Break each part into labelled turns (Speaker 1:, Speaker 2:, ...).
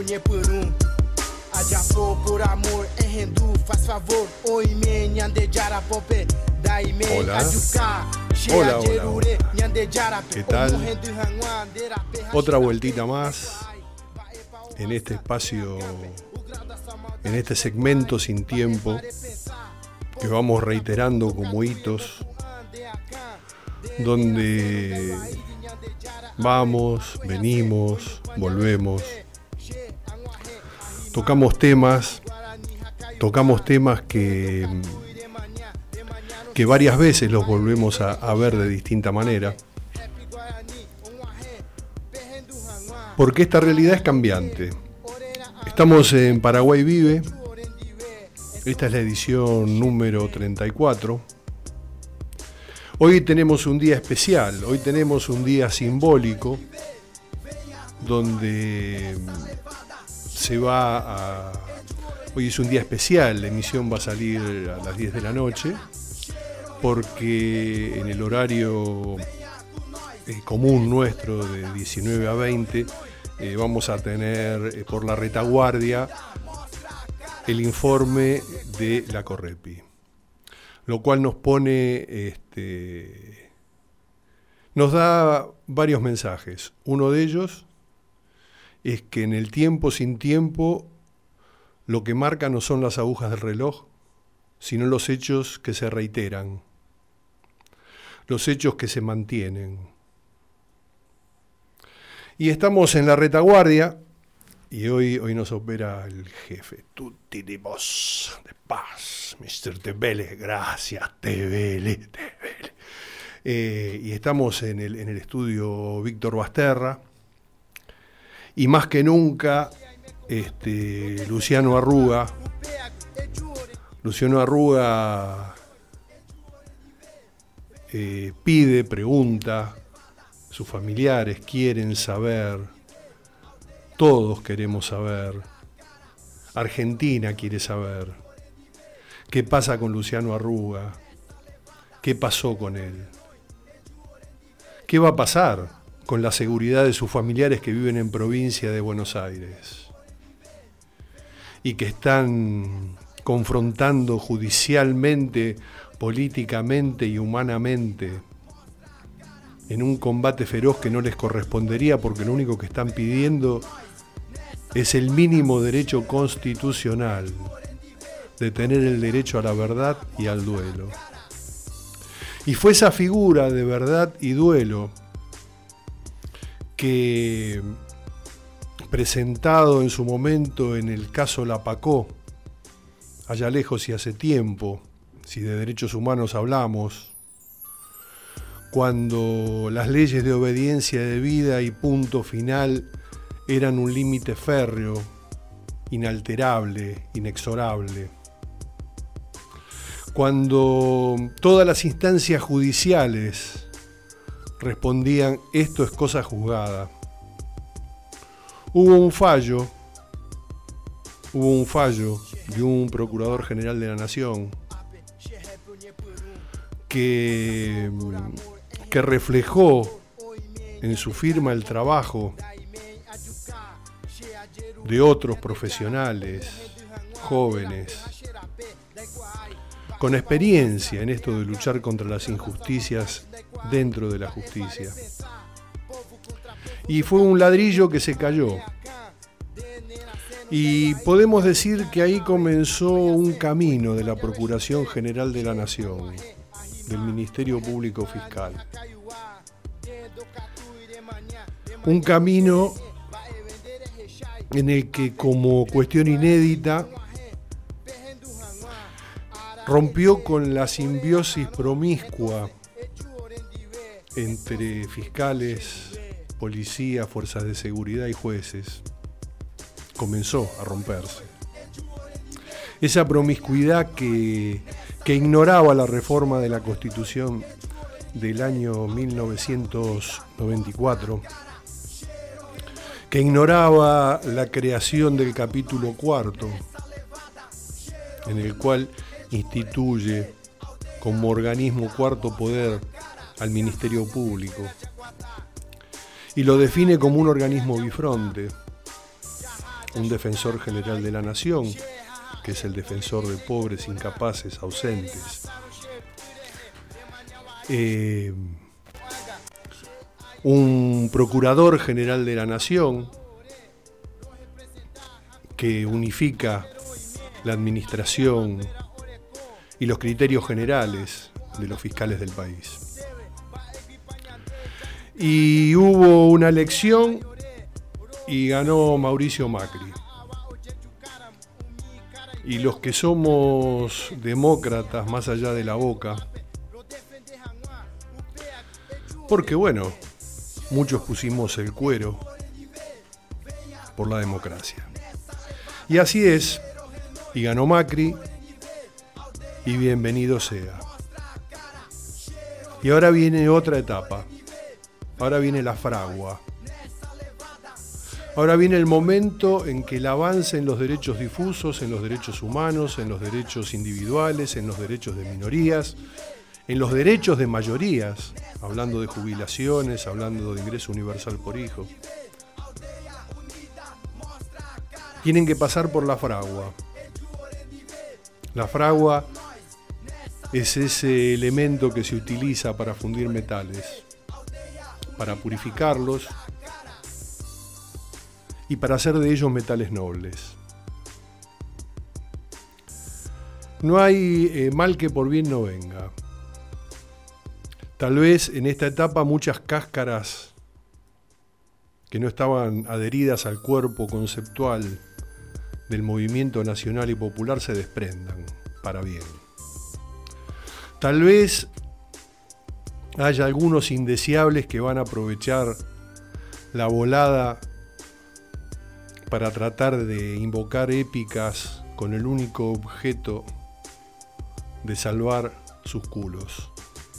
Speaker 1: Hola. Hola, hola, hola. ¿Qué tal? Otra vueltita más en este espacio, en este segmento sin tiempo que vamos reiterando como hitos, donde vamos, venimos, volvemos, tocamos temas que varias veces los volvemos a ver de distinta manera, porque esta realidad es cambiante. Estamos en Paraguay Vive, esta es la edición número 34. Hoy tenemos un día especial, hoy tenemos un día simbólico, donde hoy es un día especial, la emisión va a salir a las 10 de la noche, porque en el horario común nuestro de 19 a 20 vamos a tener por la retaguardia el informe de la Correpi, lo cual nos pone, nos da varios mensajes. Uno de ellos es que en el tiempo sin tiempo lo que marca no son las agujas del reloj, sino los hechos que se reiteran, los hechos que se mantienen. Y estamos en la retaguardia, y hoy nos opera el jefe. Tutti di vos, de paz, Mr. Tevele, gracias, Tevele. Y estamos en el estudio Víctor Basterra, y más que nunca, Luciano Arruga pide, pregunta, sus familiares quieren saber, todos queremos saber, Argentina quiere saber, qué pasa con Luciano Arruga, qué pasó con él, qué va a pasar con la seguridad de sus familiares que viven en provincia de Buenos Aires y que están confrontando judicialmente, políticamente y humanamente en un combate feroz que no les correspondería, porque lo único que están pidiendo es el mínimo derecho constitucional de tener el derecho a la verdad y al duelo. Y fue esa figura de verdad y duelo que, presentado en su momento en el caso Lapacó, allá lejos y hace tiempo, si de derechos humanos hablamos, cuando las leyes de obediencia debida y punto final eran un límite férreo, inalterable, inexorable, cuando todas las instancias judiciales respondían esto es cosa juzgada, hubo un fallo de un procurador general de la Nación que reflejó en su firma el trabajo de otros profesionales jóvenes con experiencia en esto de luchar contra las injusticias dentro de la justicia. Y fue un ladrillo que se cayó. Y podemos decir que ahí comenzó un camino de la Procuración General de la Nación, del Ministerio Público Fiscal. Un camino en el que, como cuestión inédita, rompió con la simbiosis promiscua entre fiscales, policía, fuerzas de seguridad y jueces. Comenzó a romperse. Esa promiscuidad que ignoraba la reforma de la Constitución del año 1994, que ignoraba la creación del capítulo cuarto, en el cual instituye como organismo cuarto poder al Ministerio Público y lo define como un organismo bifronte, un defensor general de la nación, que es el defensor de pobres, incapaces, ausentes. Un procurador general de la nación que unifica la administración y los criterios generales de los fiscales del país. Y hubo una elección y ganó Mauricio Macri. Y los que somos demócratas más allá de la boca, porque bueno, muchos pusimos el cuero por la democracia. Y así es, y ganó Macri, y bienvenido sea. Y ahora viene otra etapa, ahora viene la fragua. Ahora viene el momento en que el avance en los derechos difusos, en los derechos humanos, en los derechos individuales, en los derechos de minorías, en los derechos de mayorías, hablando de jubilaciones, hablando de ingreso universal por hijo, tienen que pasar por la fragua. La fragua es ese elemento que se utiliza para fundir metales, para purificarlos y para hacer de ellos metales nobles. No hay mal que por bien no venga. Tal vez en esta etapa muchas cáscaras que no estaban adheridas al cuerpo conceptual del movimiento nacional y popular se desprendan para bien. Tal vez haya algunos indeseables que van a aprovechar la volada para tratar de invocar épicas con el único objeto de salvar sus culos.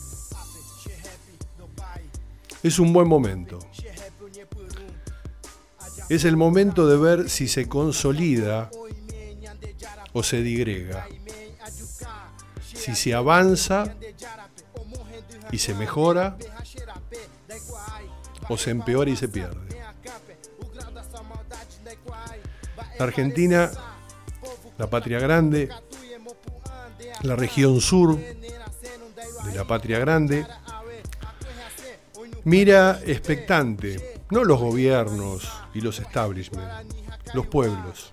Speaker 1: Es un buen momento. Es el momento de ver si se consolida o se digrega, si se avanza y se mejora o se empeora y se pierde. La Argentina, la patria grande, la región sur de la patria grande, mira expectante, no los gobiernos y los establishments, los pueblos.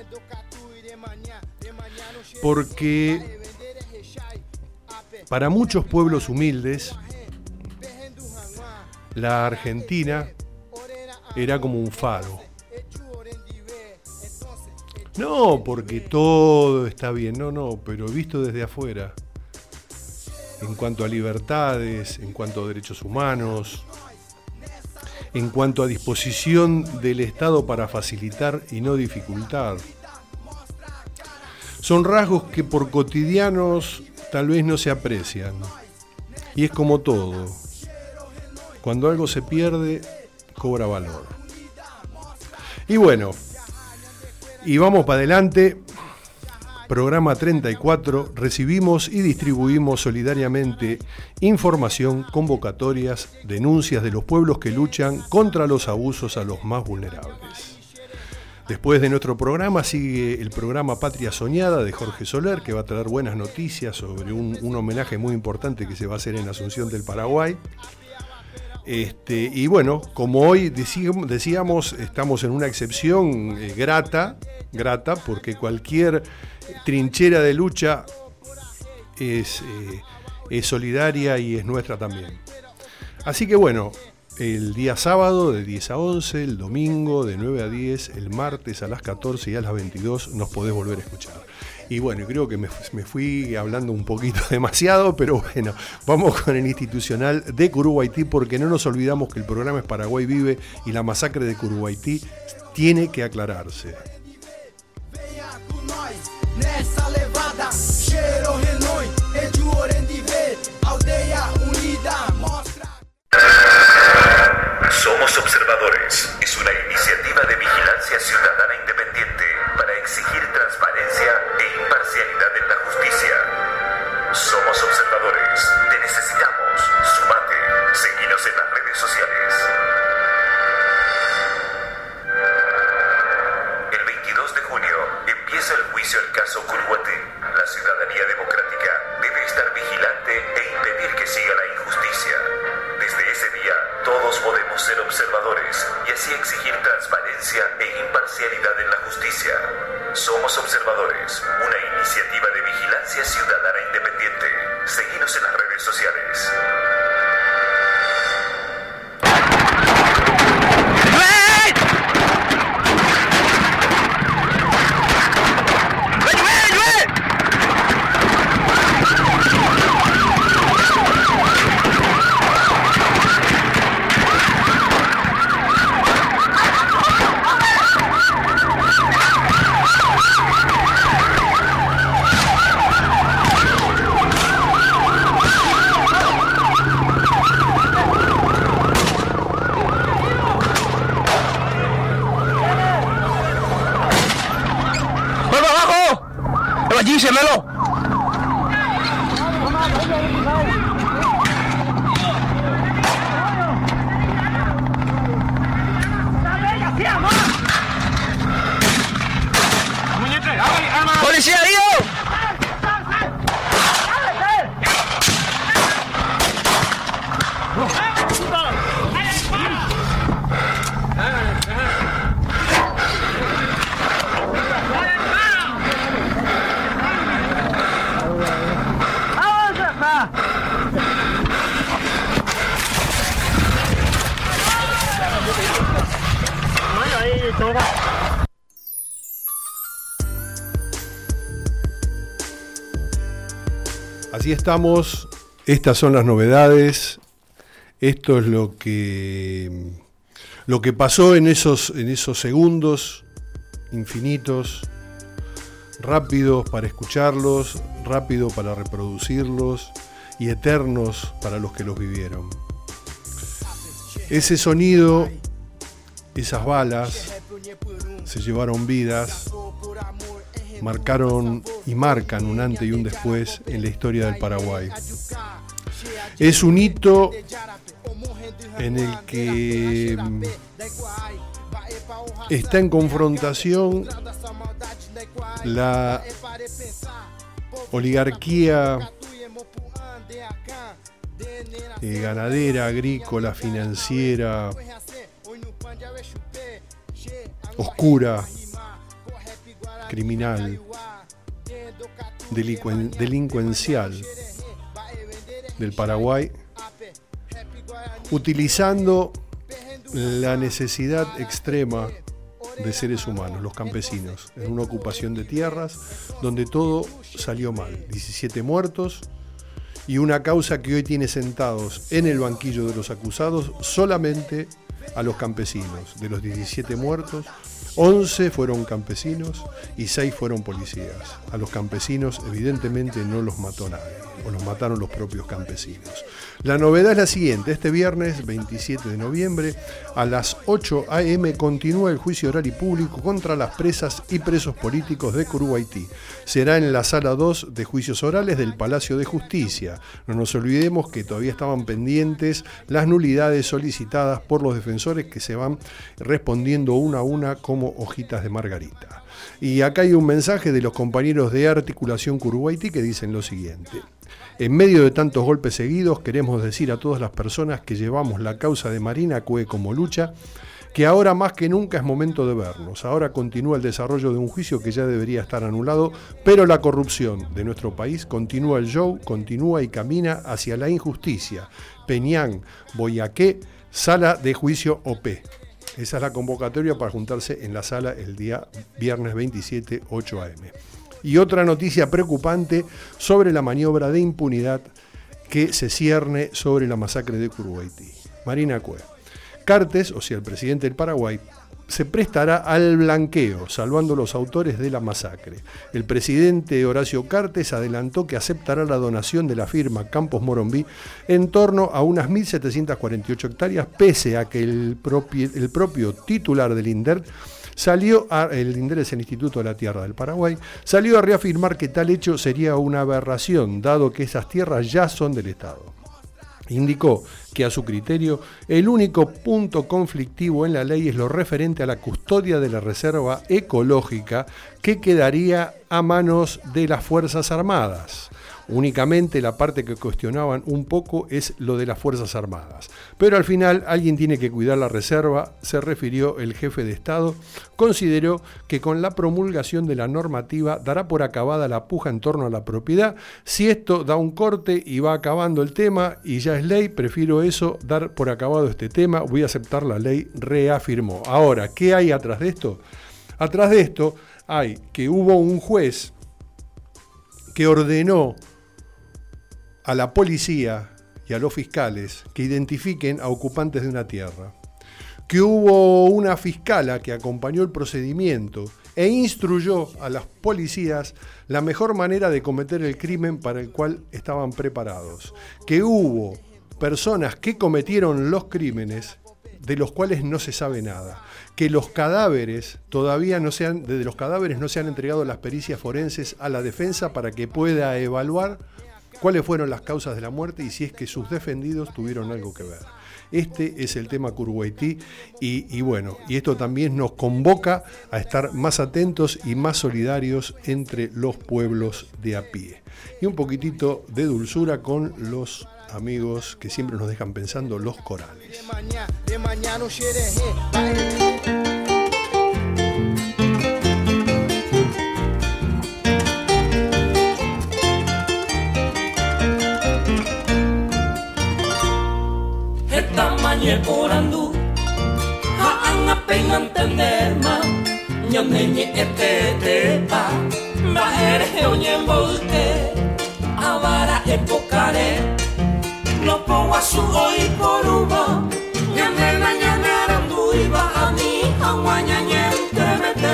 Speaker 1: Porque para muchos pueblos humildes, la Argentina era como un faro. No porque todo está bien, no, pero visto desde afuera, en cuanto a libertades, en cuanto a derechos humanos, en cuanto a disposición del Estado para facilitar y no dificultar. Son rasgos que por cotidianos tal vez no se aprecian. Y es como todo. Cuando algo se pierde, cobra valor. Y bueno, y vamos para adelante. Programa 34, recibimos y distribuimos solidariamente información, convocatorias, denuncias de los pueblos que luchan contra los abusos a los más vulnerables. Después de nuestro programa sigue el programa Patria Soñada de Jorge Soler, que va a traer buenas noticias sobre un homenaje muy importante que se va a hacer en Asunción del Paraguay. Y bueno, como hoy decíamos, estamos en una excepción grata, porque cualquier trinchera de lucha es solidaria y es nuestra también. Así que bueno, el día sábado de 10 a 11, el domingo de 9 a 10, el martes a las 14 y a las 22 nos podés volver a escuchar. Y bueno, creo que me fui hablando un poquito demasiado, pero bueno, vamos con el institucional de Curuguaití, porque no nos olvidamos que el programa es Paraguay Vive y la masacre de Curuguaití tiene que aclararse.
Speaker 2: Somos Observadores. Es una iniciativa de vigilancia ciudadana independiente para exigir transparencia e imparcialidad en la justicia. Somos Observadores. Te necesitamos. Sumate. Seguinos en las redes sociales. El Empieza el juicio al caso Curuguaty. La ciudadanía democrática debe estar vigilante e impedir que siga la injusticia. Desde ese día, todos podemos ser observadores y así exigir transparencia e imparcialidad en la justicia. Somos Observadores, una iniciativa de vigilancia ciudadana independiente. Seguinos en las redes sociales.
Speaker 3: Dísemelo. ¡Policía, Río!
Speaker 1: Así estamos, estas son las novedades, esto es lo que pasó en esos segundos infinitos, rápidos para escucharlos, rápido para reproducirlos y eternos para los que los vivieron. Ese sonido, esas balas, se llevaron vidas, marcaron y marcan un antes y un después en la historia del Paraguay. Es un hito en el que está en confrontación la oligarquía ganadera, agrícola, financiera, oscura, criminal, delincuencial del Paraguay, utilizando la necesidad extrema de seres humanos, los campesinos, en una ocupación de tierras donde todo salió mal. 17 muertos y una causa que hoy tiene sentados en el banquillo de los acusados solamente a los campesinos. De los 17 muertos, 11 fueron campesinos y 6 fueron policías. A los campesinos evidentemente no los mató nadie, o los mataron los propios campesinos. La novedad es la siguiente: este viernes 27 de noviembre a las 8 a.m. continúa el juicio oral y público contra las presas y presos políticos de Curuguaty. Será en la sala 2 de juicios orales del Palacio de Justicia. No nos olvidemos que todavía estaban pendientes las nulidades solicitadas por los defensores, que se van respondiendo una a una como hojitas de margarita. Y acá hay un mensaje de los compañeros de Articulación Curuguaty que dicen lo siguiente: en medio de tantos golpes seguidos, queremos decir a todas las personas que llevamos la causa de Marina Cue como lucha, que ahora más que nunca es momento de vernos. Ahora continúa el desarrollo de un juicio que ya debería estar anulado, pero la corrupción de nuestro país continúa, el show continúa y camina hacia la injusticia. Peñán, Boyaqué, sala de juicio OP. Esa es la convocatoria para juntarse en la sala el día viernes 27, 8 a.m. Y otra noticia preocupante sobre la maniobra de impunidad que se cierne sobre la masacre de Curuguaty. Marina Cue. Cartes, o sea, el presidente del Paraguay, se prestará al blanqueo, salvando a los autores de la masacre. El presidente Horacio Cartes adelantó que aceptará la donación de la firma Campos Morumbi en torno a unas 1.748 hectáreas, pese a que el propio titular del INDER el INDER es el Instituto de la Tierra del Paraguay, salió a reafirmar que tal hecho sería una aberración, dado que esas tierras ya son del Estado. Indicó que a su criterio el único punto conflictivo en la ley es lo referente a la custodia de la reserva ecológica que quedaría a manos de las Fuerzas Armadas. Únicamente la parte que cuestionaban un poco es lo de las Fuerzas Armadas. Pero al final alguien tiene que cuidar la reserva, se refirió el jefe de Estado. Consideró que con la promulgación de la normativa dará por acabada la puja en torno a la propiedad. Si esto da un corte y va acabando el tema y ya es ley, prefiero eso, dar por acabado este tema, voy a aceptar la ley, reafirmó. Ahora, ¿qué hay atrás de esto? Atrás de esto hay que hubo un juez que ordenó a la policía y a los fiscales que identifiquen a ocupantes de una tierra, que hubo una fiscala que acompañó el procedimiento e instruyó a las policías la mejor manera de cometer el crimen para el cual estaban preparados, que hubo personas que cometieron los crímenes de los cuales no se sabe nada, que los cadáveres desde los cadáveres no se han entregado las pericias forenses a la defensa para que pueda evaluar cuáles fueron las causas de la muerte y si es que sus defendidos tuvieron algo que ver. Este es el tema Curuguaití y bueno, y esto también nos convoca a estar más atentos y más solidarios entre los pueblos de a pie. Y un poquitito de dulzura con los amigos que siempre nos dejan pensando, los corales.
Speaker 4: Orando, haanga pengan tenderma, nyanenye etetepa, baere onyembolte, avara epokare, no poasu oi poruba, nyanena nyanerandu iba ani, hawanya nyentemete.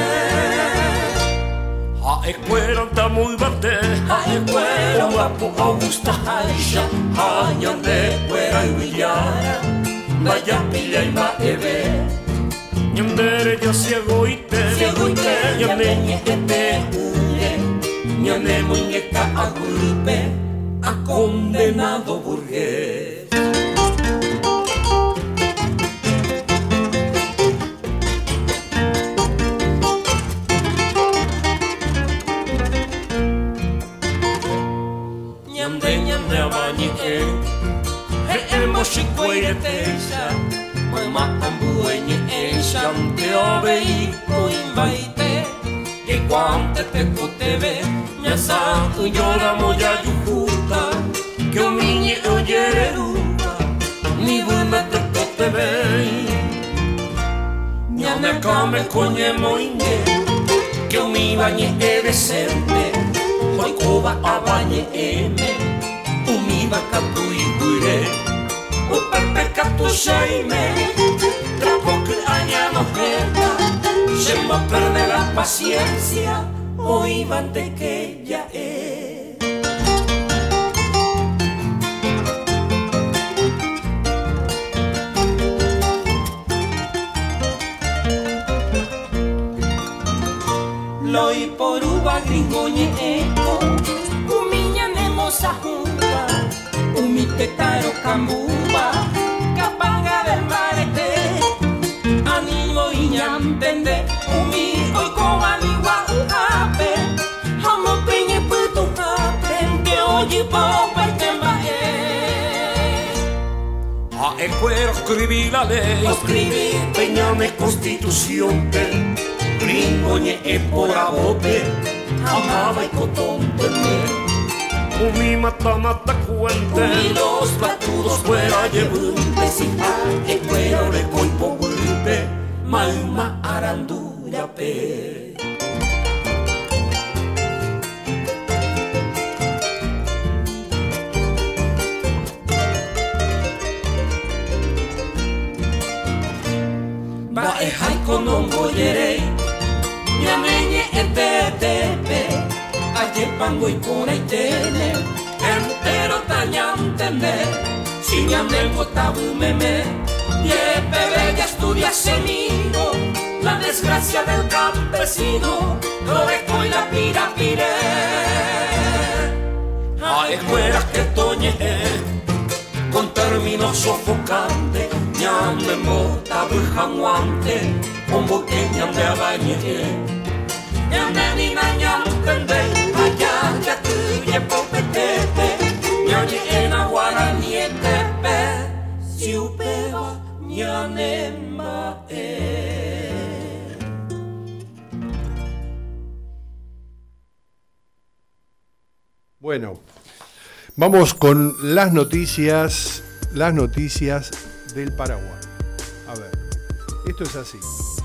Speaker 4: Haekueran tamu ibate, haekueran wapu augusta haisha, hanyande kuera iwiyara. Vaya pilla y va ebe Nyandere yo ciego y te Nyane ete uye Nyane muñeca a golpe A condenado burgués. Nyande abañe Moshikueteisha, Mama Ambueñe Eisha, te obei, Moimbaite, que cuante te coteve, Nyasa, Uyora Moya Yukuta, que o miñe oyere ruta, ni buena te coteve, Nyane kame coñe moine, que o mi bañe decente, hoy coba a bañe eme, umi bacatu y gure. O pepe catu shaime, trapo que aña no queda, se me perde la paciencia, o iban de que ya es. Lo y por uva gringoñe eco, umiña nemosa junta, umi petaro cambuba, capanga del marete, animo iñantende, umi hoy coma ligua uape, hamo peñe puto ape, que oye popa el tema a escuela escribí la ley, peñame constitución te, gringoñe e por abote, amaba y cotón tener. Umi mata cuente, umi los platudos fuera llevunte, si a que fuera de coipo golpe, mauma arandura pe. Va e haiko non voyerei, nyamenye etetepe. Aye pango y por ahí tiene entero tañantende si ñamengo tabu meme y bebé ya estudia semino la desgracia del campesino lo dejo y la pirapire a escuelas que toñe contar camino sofocante, ñame mota bujanguante, como que ñame abañe. Ñame ni na ñame tende, allá ya tuye popetete, ñoñe en aguarani etepe, si upeba ñanema
Speaker 1: Bueno, vamos con las noticias del Paraguay. A ver, esto es así.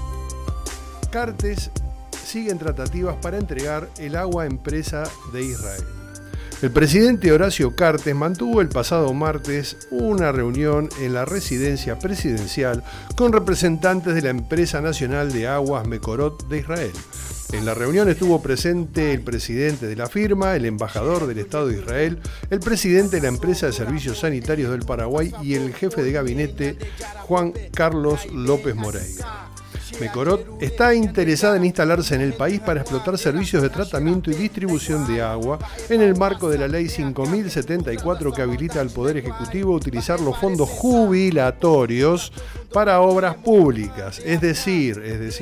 Speaker 1: Cartes siguen tratativas para entregar el agua a empresa de Israel. El presidente Horacio Cartes mantuvo el pasado martes una reunión en la residencia presidencial con representantes de la empresa nacional de aguas Mekorot de Israel. En la reunión estuvo presente el presidente de la firma, el embajador del Estado de Israel, el presidente de la empresa de servicios sanitarios del Paraguay y el jefe de gabinete Juan Carlos López Moreira. Mekorot está interesada en instalarse en el país para explotar servicios de tratamiento y distribución de agua en el marco de la Ley 5074 que habilita al Poder Ejecutivo a utilizar los fondos jubilatorios para obras públicas, es decir,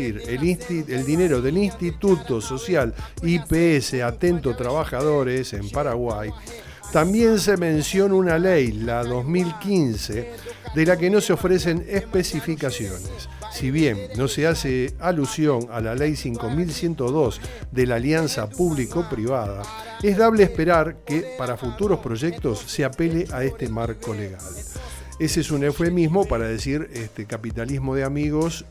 Speaker 1: el dinero del Instituto Social IPS Atento Trabajadores en Paraguay. También se menciona una ley, la 2015, de la que no se ofrecen especificaciones. Si bien no se hace alusión a la ley 5102 de la alianza público-privada, es dable esperar que para futuros proyectos se apele a este marco legal. Ese es un eufemismo para decir capitalismo de amigos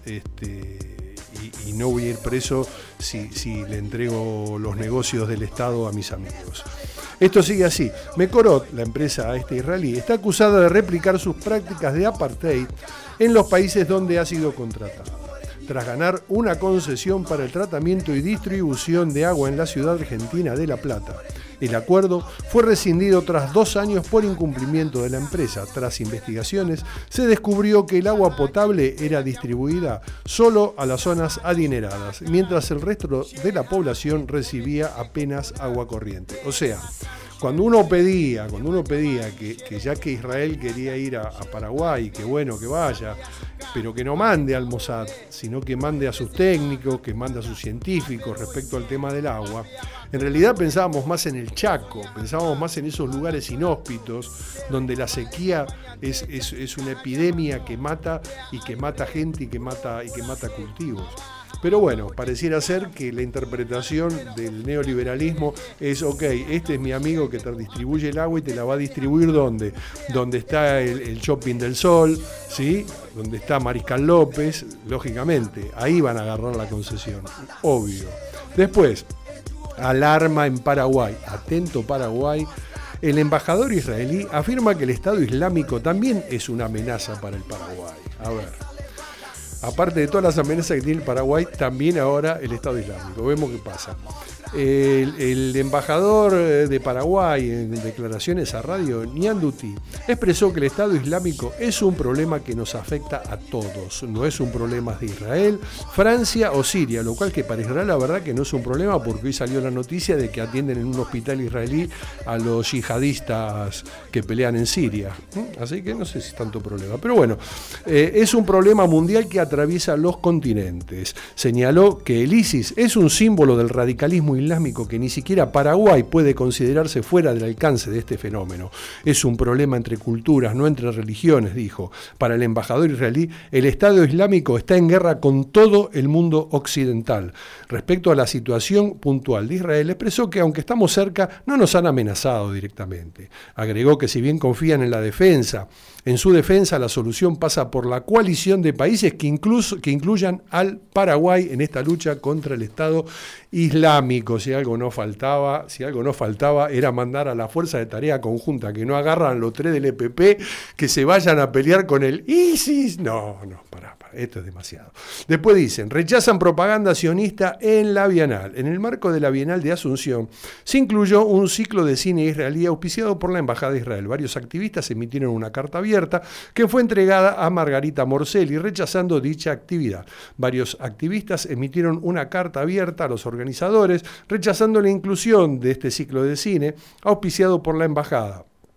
Speaker 1: y no voy a ir preso si le entrego los negocios del Estado a mis amigos. Esto sigue así. Mekorot, la empresa israelí, está acusada de replicar sus prácticas de apartheid en los países donde ha sido contratada. Tras ganar una concesión para el tratamiento y distribución de agua en la ciudad argentina de La Plata, el acuerdo fue rescindido tras 2 años por incumplimiento de la empresa. Tras investigaciones, se descubrió que el agua potable era distribuida solo a las zonas adineradas, mientras el resto de la población recibía apenas agua corriente. O sea, cuando uno pedía que ya que Israel quería ir a Paraguay, que bueno que vaya, pero que no mande al Mossad, sino que mande a sus técnicos, que mande a sus científicos respecto al tema del agua, en realidad pensábamos más en el Chaco, pensábamos más en esos lugares inhóspitos donde la sequía es una epidemia que mata gente y que mata cultivos. Pero bueno, pareciera ser que la interpretación del neoliberalismo es, ok, este es mi amigo que te distribuye el agua y te la va a distribuir ¿dónde? Donde está el Shopping del Sol, ¿sí? Donde está Mariscal López, lógicamente, ahí van a agarrar la concesión, obvio. Después, alarma en Paraguay, atento Paraguay. El embajador israelí afirma que el Estado Islámico también es una amenaza para el Paraguay. A ver. Aparte de todas las amenazas que tiene el Paraguay, también ahora el Estado Islámico. Vemos qué pasa. El embajador de Paraguay, en declaraciones a Radio Ñanduti, expresó que el Estado Islámico es un problema que nos afecta a todos. No es un problema de Israel, Francia o Siria, lo cual que para Israel la verdad que no es un problema, porque hoy salió la noticia de que atienden en un hospital israelí a los yihadistas que pelean en Siria. Así que no sé si es tanto problema. Pero bueno, es un problema mundial que atraviesa los continentes. Señaló que el ISIS es un símbolo del radicalismo islámico que ni siquiera Paraguay puede considerarse fuera del alcance de este fenómeno. Es un problema entre culturas, no entre religiones, dijo. Para el embajador israelí, el Estado Islámico está en guerra con todo el mundo occidental. Respecto a la situación puntual de Israel, expresó que aunque estamos cerca, no nos han amenazado directamente. Agregó que si bien confían en su defensa, la solución pasa por la coalición de países que incluyan al Paraguay en esta lucha contra el Estado Islámico. Si algo no faltaba era mandar a la fuerza de tarea conjunta, que no agarran los 3 del EPP, que se vayan a pelear con el ISIS. No, pará, esto es demasiado. Después dicen, rechazan propaganda sionista en la Bienal. En el marco de la Bienal de Asunción se incluyó un ciclo de cine israelí auspiciado por la Embajada de Israel. Varios activistas emitieron una carta abierta que fue entregada a Margarita Morcelli rechazando dicha actividad. Varios activistas emitieron una carta abierta a los organizadores rechazando la inclusión de este ciclo de cine auspiciado por la Embajada.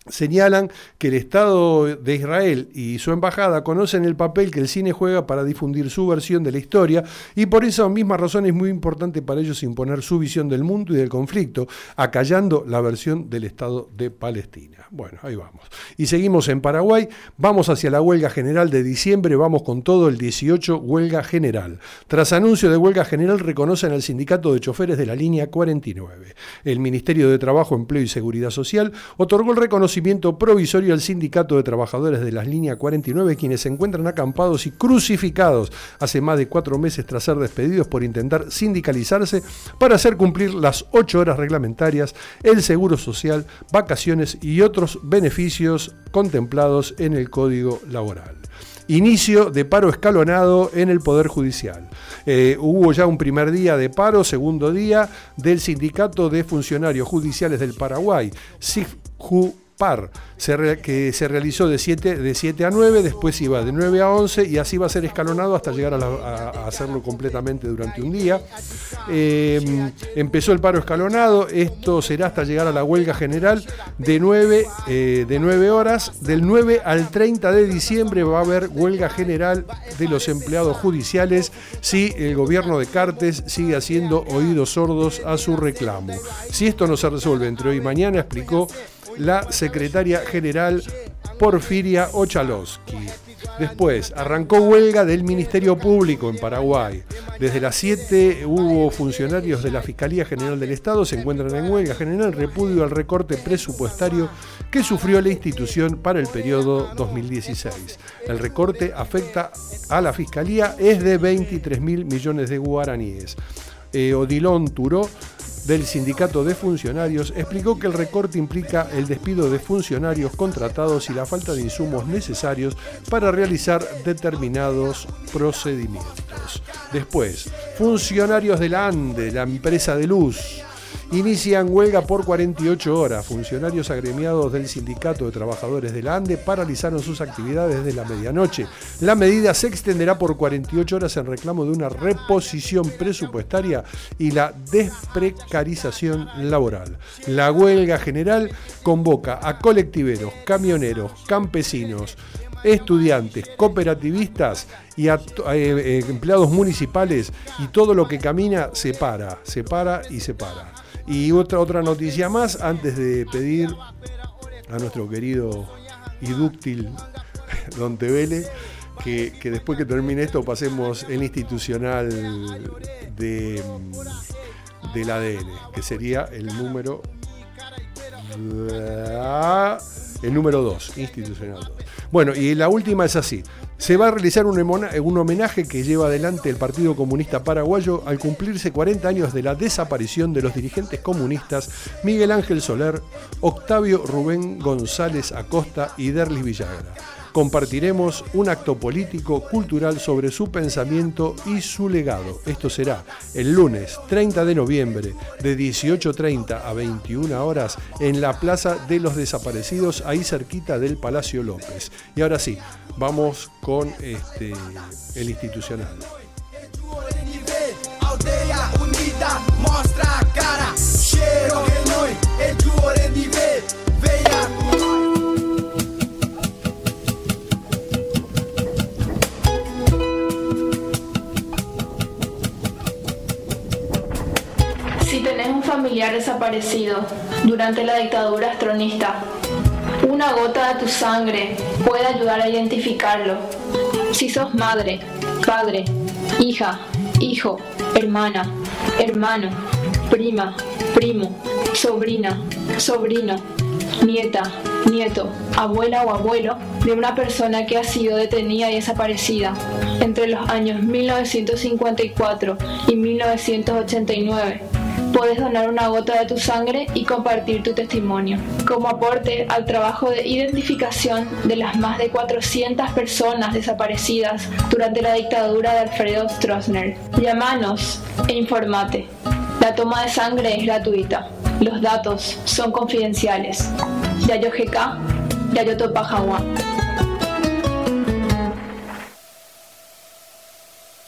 Speaker 1: señalan que el Estado de Israel y su embajada conocen el papel que el cine juega para difundir su versión de la historia, y por esa misma razón es muy importante para ellos imponer su visión del mundo y del conflicto, acallando la versión del Estado de Palestina. Bueno, ahí vamos. Y seguimos en Paraguay, vamos hacia la huelga general de diciembre, vamos con todo el 18, huelga general. Tras anuncio de huelga general, reconocen al sindicato de choferes de la línea 49. El Ministerio de Trabajo, Empleo y Seguridad Social otorgó el reconocimiento provisorio al sindicato de trabajadores de las líneas 49, quienes se encuentran acampados y crucificados hace más de 4 meses tras ser despedidos por intentar sindicalizarse para hacer cumplir las 8 horas reglamentarias, el seguro social, vacaciones y otros beneficios contemplados en el Código Laboral. Inicio de paro escalonado en el Poder Judicial. Hubo ya un primer día de paro, segundo día del Sindicato de Funcionarios Judiciales del Paraguay, SIFJUPAR, que se realizó de 7 a 9, después iba de 9 a 11 y así va a ser escalonado hasta llegar a hacerlo completamente durante un día. Empezó el paro escalonado, esto será hasta llegar a la huelga general de 9 horas. Del 9 al 30 de diciembre va a haber huelga general de los empleados judiciales si el gobierno de Cartes sigue haciendo oídos sordos a su reclamo. Si esto no se resuelve entre hoy y mañana, explicó la secretaria general Porfiria Ochalowski. Después, arrancó huelga del Ministerio Público en Paraguay. Desde las 7 hubo funcionarios de la Fiscalía General del Estado, se encuentran en huelga general en repudio al recorte presupuestario que sufrió la institución para el periodo 2016. El recorte afecta a la Fiscalía, es de 23.000 millones de guaraníes. Odilon Turó, del Sindicato de Funcionarios, explicó que el recorte implica el despido de funcionarios contratados y la falta de insumos necesarios para realizar determinados procedimientos. Después, funcionarios de la ANDE, la empresa de luz, inician huelga por 48 horas. Funcionarios agremiados del Sindicato de Trabajadores de la ANDE paralizaron sus actividades desde la medianoche. La medida se extenderá por 48 horas en reclamo de una reposición presupuestaria y la desprecarización laboral. La huelga general convoca a colectiveros, camioneros, campesinos, estudiantes, cooperativistas y a empleados municipales, y todo lo que camina se para. Y otra noticia más, antes de pedir a nuestro querido y dúctil Don Tevele que después que termine esto pasemos el institucional del ADN, que sería el número 2, institucional 2. Bueno, y la última es así. Se va a realizar un homenaje que lleva adelante el Partido Comunista Paraguayo al cumplirse 40 años de la desaparición de los dirigentes comunistas Miguel Ángel Soler, Octavio Rubén González Acosta y Derlis Villagra. Compartiremos un acto político, cultural sobre su pensamiento y su legado. Esto será el lunes 30 de noviembre de 18:30 a 21 horas en la Plaza de los Desaparecidos, ahí cerquita del Palacio López. Y ahora sí, vamos con el institucional.
Speaker 5: Si tenés un familiar desaparecido durante la dictadura astronista, una gota de tu sangre puede ayudar a identificarlo. Si sos madre, padre, hija, hijo, hermana, hermano, prima, primo, sobrina, sobrino, nieta, nieto, abuela o abuelo de una persona que ha sido detenida y desaparecida entre los años 1954 y 1989, puedes donar una gota de tu sangre y compartir tu testimonio como aporte al trabajo de identificación de las más de 400 personas desaparecidas durante la dictadura de Alfredo Stroessner. Llámanos e informate. La toma de sangre es gratuita. Los datos son confidenciales. Yayo GK, Yayo Topajawa.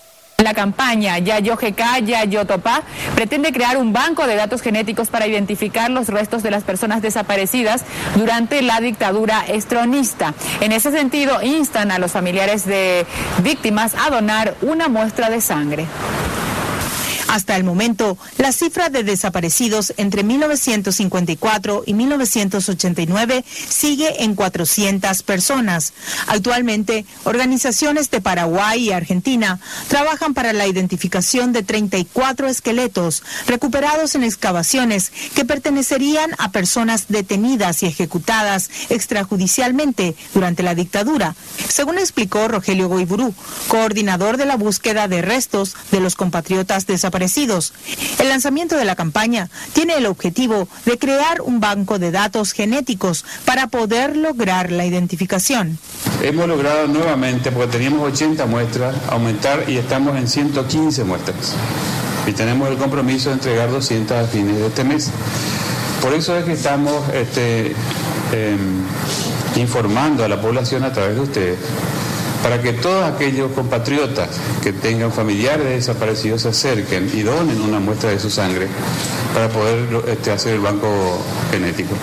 Speaker 6: La campaña Yayo GK, Yayo Topá pretende crear un banco de datos genéticos para identificar los restos de las personas desaparecidas durante la dictadura estronista. En ese sentido, instan a los familiares de víctimas a donar una muestra de sangre.
Speaker 7: Hasta el momento, la cifra de desaparecidos entre 1954 y 1989 sigue en 400 personas. Actualmente, organizaciones de Paraguay y Argentina trabajan para la identificación de 34 esqueletos recuperados en excavaciones que pertenecerían a personas detenidas y ejecutadas extrajudicialmente durante la dictadura, según explicó Rogelio Goiburú, coordinador de la búsqueda de restos de los compatriotas desaparecidos. El lanzamiento de la campaña tiene el objetivo de crear un banco de datos genéticos para poder lograr la identificación.
Speaker 8: Hemos logrado nuevamente, porque teníamos 80 muestras, aumentar y estamos en 115 muestras. Y tenemos el compromiso de entregar 200 a fines de este mes. Por eso es que estamos informando a la población a través de ustedes, para que todos aquellos compatriotas que tengan familiares desaparecidos se acerquen y donen una muestra de su sangre para poder hacer el banco genético.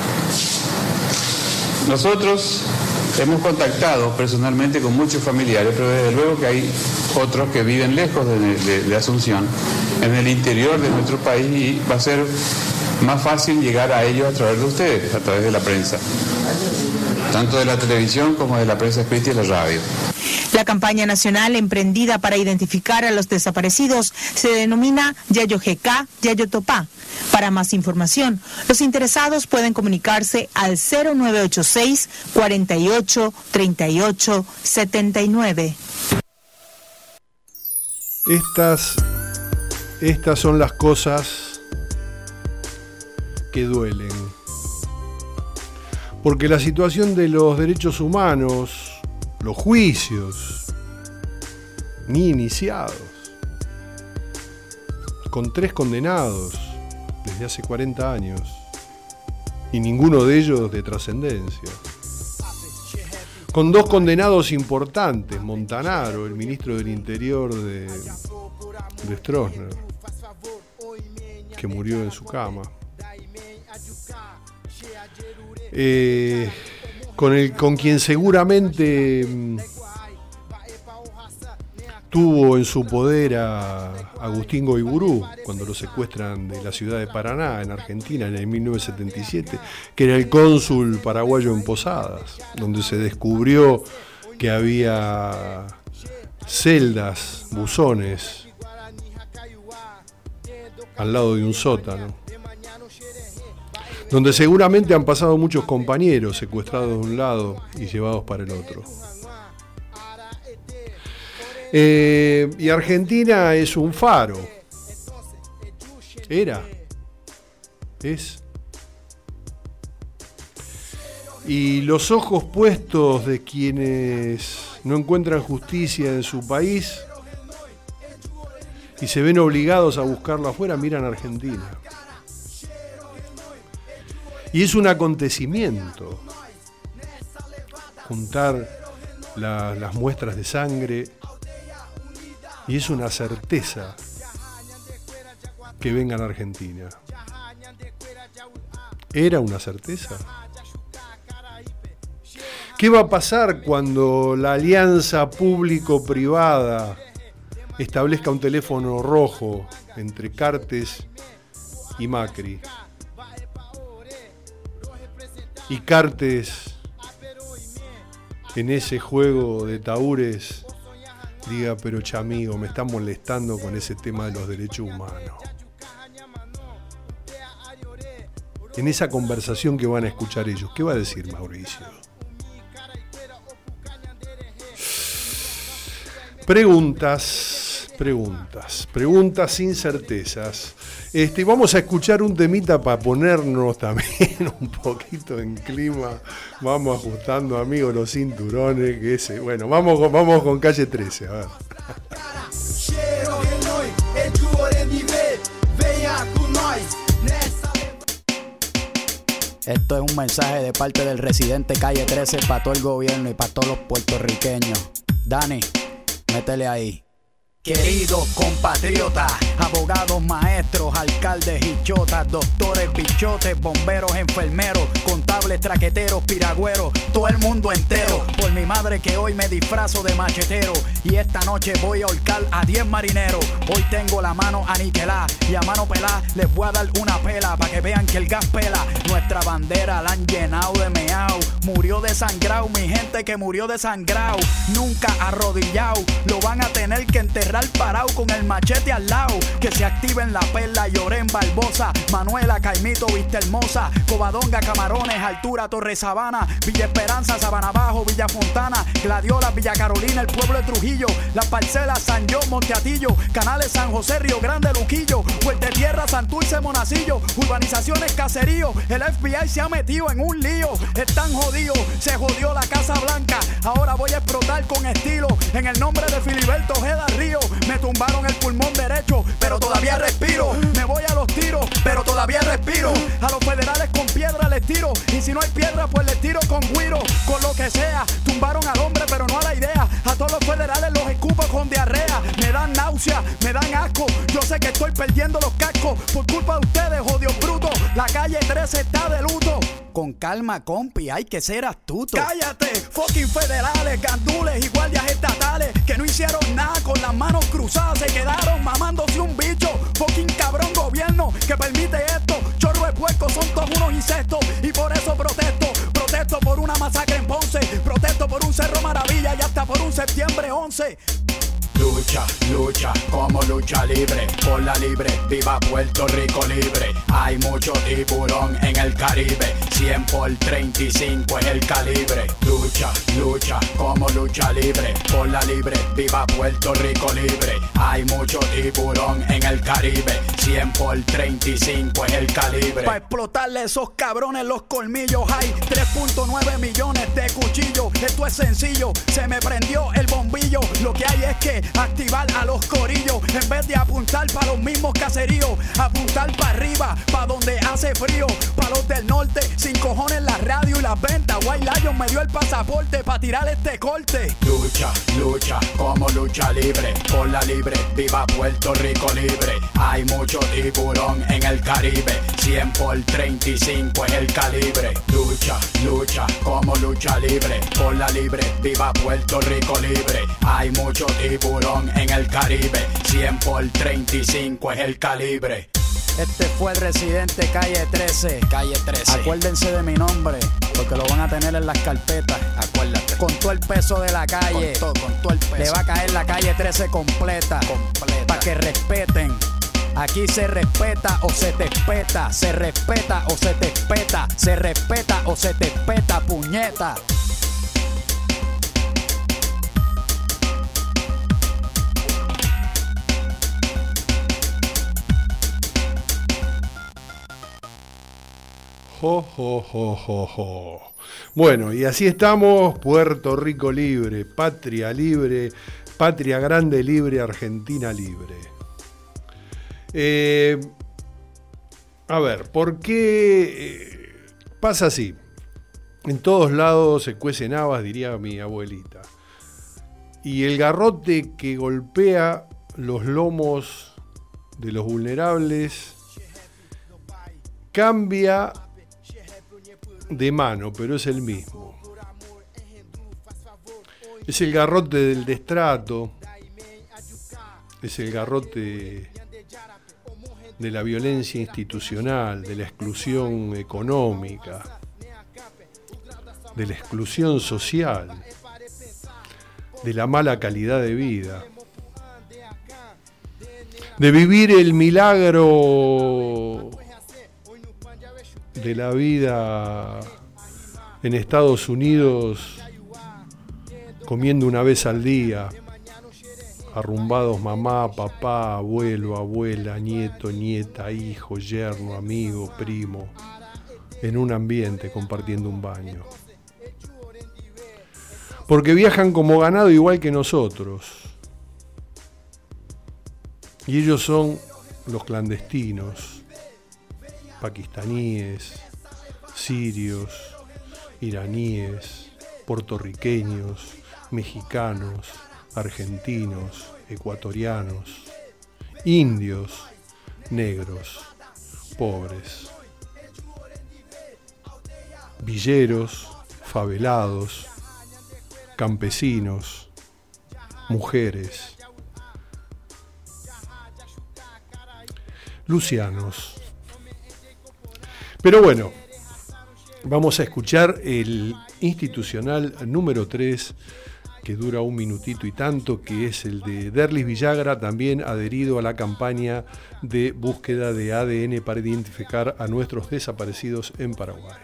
Speaker 8: Nosotros hemos contactado personalmente con muchos familiares, pero desde luego que hay otros que viven lejos de Asunción, en el interior de nuestro país, y va a ser más fácil llegar a ellos a través de ustedes, a través de la prensa, tanto de la televisión como de la prensa escrita y la radio.
Speaker 7: La campaña nacional emprendida para identificar a los desaparecidos se denomina Yayo GK, Yayo Topá. Para más información, los interesados pueden comunicarse al 0986 48 38 79.
Speaker 1: Estas son las cosas que duelen. Porque la situación de los derechos humanos, los juicios, ni iniciados, con 3 condenados desde hace 40 años, y ninguno de ellos de trascendencia, con 2 condenados importantes, Montanaro, el ministro del Interior de Stroessner, que murió en su cama, con quien seguramente tuvo en su poder a Agustín Goiburú cuando lo secuestran de la ciudad de Paraná, en Argentina, en el 1977, que era el cónsul paraguayo en Posadas, donde se descubrió que había celdas, buzones, al lado de un sótano, donde seguramente han pasado muchos compañeros secuestrados de un lado y llevados para el otro. Y Argentina es un faro. Es. Y los ojos puestos de quienes no encuentran justicia en su país y se ven obligados a buscarla afuera, miran a Argentina. Y es un acontecimiento juntar las muestras de sangre, y es una certeza que vengan a Argentina. ¿Era una certeza? ¿Qué va a pasar cuando la alianza público-privada establezca un teléfono rojo entre Cartes y Macri? Y Cartes, en ese juego de tahúres, diga: pero chamigo, me están molestando con ese tema de los derechos humanos. En esa conversación que van a escuchar ellos, ¿qué va a decir Mauricio? Preguntas sin certezas. Vamos a escuchar un temita para ponernos también un poquito en clima. Vamos ajustando, amigos, los cinturones. Bueno, vamos con Calle 13, a ver.
Speaker 9: Esto es un mensaje de parte del residente Calle 13 para todo el gobierno y para todos los puertorriqueños. Dani, métele ahí. Queridos compatriotas, abogados, maestros, alcaldes y chotas, doctores, bichotes, bomberos, enfermeros, contables, traqueteros, piragüeros, todo el mundo entero. Por mi madre que hoy me disfrazo de machetero y esta noche voy a ahorcar a 10 marineros. Hoy tengo la mano aniquilada y a mano pelada les voy a dar una pela para que vean que el gas pela. Nuestra bandera la han llenado de meao, murió desangrado, mi gente que murió desangrado, nunca arrodillado, lo van a tener que enterrar parado con el machete al lado. Que se activen La Perla, Llorén, Barbosa, Manuela, Caimito, Vista Hermosa, Covadonga, Camarones, Altura, Torre Sabana, Villa Esperanza, Sabana Bajo, Villa Fontana, Gladiola, Villa Carolina, el pueblo de Trujillo, Las Parcelas, San John, Monteatillo, Canales, San José, Río Grande, Luquillo, Puerto Tierra, Santurce, Monacillo, urbanizaciones, caseríos. El FBI se ha metido en un lío, están jodidos, se jodió la Casa Blanca. Ahora voy a explotar con estilo en el nombre de Filiberto Ojeda Río. Me tumbaron el pulmón derecho, pero todavía respiro. Me voy a los tiros, pero todavía respiro. A los federales con piedra les tiro, y si no hay piedra pues les tiro con guiro. Con lo que sea, tumbaron al hombre pero no a la idea. A todos los federales los escupo con diarrea. Me dan náusea, me dan asco. Yo sé que estoy perdiendo los cascos por culpa de ustedes, jodidos brutos. La calle 13 está de luto. Con calma, compi, hay que ser astuto. Cállate, fucking federales, gandules y guardias estatales que no hicieron nada con las manos cruzadas, se quedaron mamándose un bicho. Fucking cabrón gobierno que permite esto. Chorro de puercos son todos unos insectos y por eso protesto. Protesto por una masacre en Ponce, protesto por un Cerro Maravilla y hasta por un septiembre 11.
Speaker 10: Lucha, lucha, como lucha libre, por la libre, viva Puerto Rico libre. Hay mucho tiburón en el Caribe, 100 por 35 es el calibre. Lucha, lucha, como lucha libre, por la libre, viva Puerto Rico libre. Hay mucho tiburón en el Caribe, 100 por 35 es el calibre.
Speaker 9: Pa' explotarle esos cabrones los colmillos, hay 3.9 millones de cuchillos. Esto es sencillo, se me prendió el bombillo. Lo que hay es que activar a los corillos en vez de apuntar para los mismos caseríos, apuntar para arriba, para donde hace frío, para los del norte, sin cojones la radio y las ventas. White Lion me dio el pasaporte para tirar este corte.
Speaker 10: Lucha, lucha, como lucha libre, por la libre, viva Puerto Rico libre. Hay mucho tiburón en el Caribe, 100 por 35 es el calibre. Lucha, lucha, como lucha libre, por la libre, viva Puerto Rico libre. Hay mucho tiburón en el Caribe, 100 por 35 es el calibre.
Speaker 9: Este fue el residente Calle 13.
Speaker 10: Calle 13.
Speaker 9: Acuérdense de mi nombre, porque lo van a tener en las carpetas.
Speaker 10: Acuérdate.
Speaker 9: Con todo el peso de la calle.
Speaker 10: Con todo el peso.
Speaker 9: Le va a caer la Calle 13 completa. Para que respeten. Aquí se respeta o se te espeta. Se respeta o se te espeta. Se respeta o se te espeta, puñeta.
Speaker 1: Jo, jo, jo, jo, jo. Bueno, y así estamos, Puerto Rico libre, patria grande libre, Argentina libre. A ver, ¿por qué pasa así? En todos lados se cuecen habas, diría mi abuelita. Y el garrote que golpea los lomos de los vulnerables cambia de mano, pero es el mismo. Es el garrote del destrato, es el garrote de la violencia institucional, de la exclusión económica, de la exclusión social, de la mala calidad de vida, de vivir el milagro de la vida en Estados Unidos comiendo una vez al día, arrumbados mamá, papá, abuelo, abuela, nieto, nieta, hijo, yerno, amigo, primo, en un ambiente compartiendo un baño. Porque viajan como ganado igual que nosotros. Y ellos son los clandestinos, pakistaníes, sirios, iraníes, puertorriqueños, mexicanos, argentinos, ecuatorianos, indios, negros, pobres, villeros, favelados, campesinos, mujeres, lucianos. Pero bueno, vamos a escuchar el institucional número 3, que dura 1 minutito y tanto, que es el de Derlis Villagra, también adherido a la campaña de búsqueda de ADN para identificar a nuestros desaparecidos en Paraguay.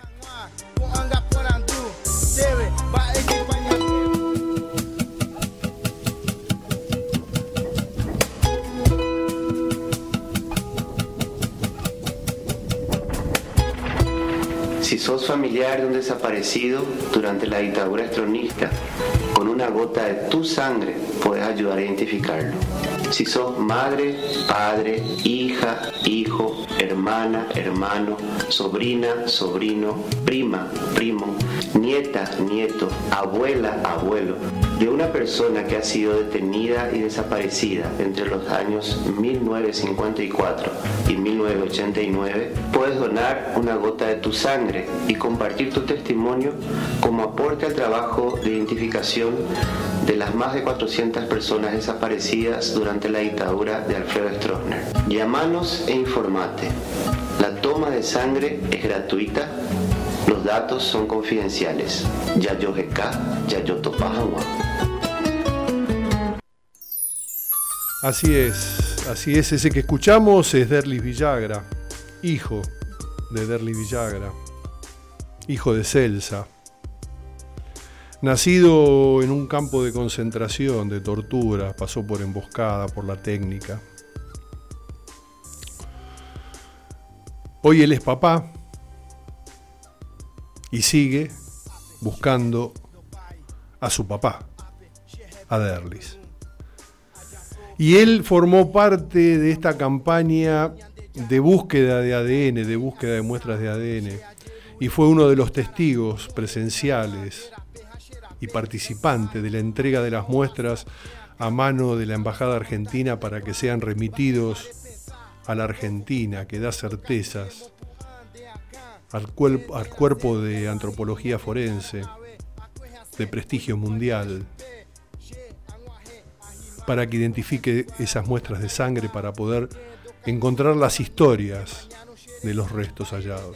Speaker 11: Si sos familiar de un desaparecido durante la dictadura estronista, con una gota de tu sangre puedes ayudar a identificarlo. Si sos madre, padre, hija, hijo, hermana, hermano, sobrina, sobrino, prima, primo, nieta, nieto, abuela, abuelo, de una persona que ha sido detenida y desaparecida entre los años 1954 y 1989, puedes donar una gota de tu sangre y compartir tu testimonio como aporte al trabajo de identificación de las más de 400 personas desaparecidas durante la dictadura de Alfredo Stroessner. Llámanos e informate. La toma de sangre es gratuita. Los datos son confidenciales. Yayojeká, Yayotopajagua.
Speaker 1: Así es, ese que escuchamos es Derlis Villagra, hijo de Derlis Villagra, hijo de Celsa, nacido en un campo de concentración, de tortura, pasó por emboscada, por la técnica. Hoy él es papá y sigue buscando a su papá, a Derlis. Y él formó parte de esta campaña de búsqueda de ADN, de búsqueda de muestras de ADN, y fue uno de los testigos presenciales y participante de la entrega de las muestras a mano de la Embajada Argentina para que sean remitidos a la Argentina, que da certezas al cuerpo de antropología forense de prestigio mundial, para que identifique esas muestras de sangre para poder encontrar las historias de los restos hallados.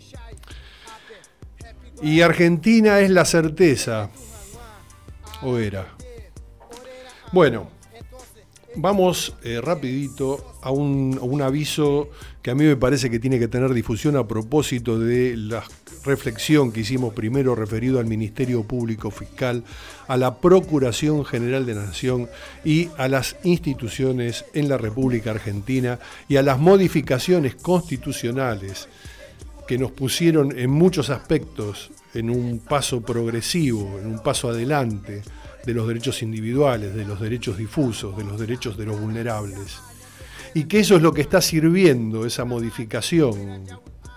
Speaker 1: Y Argentina es la certeza, o era. Bueno, vamos rapidito a un aviso que a mí me parece que tiene que tener difusión a propósito de la reflexión que hicimos primero referido al Ministerio Público Fiscal, a la Procuración General de la Nación y a las instituciones en la República Argentina y a las modificaciones constitucionales que nos pusieron en muchos aspectos en un paso progresivo, en un paso adelante de los derechos individuales, de los derechos difusos, de los derechos de los vulnerables. Y que eso es lo que está sirviendo, esa modificación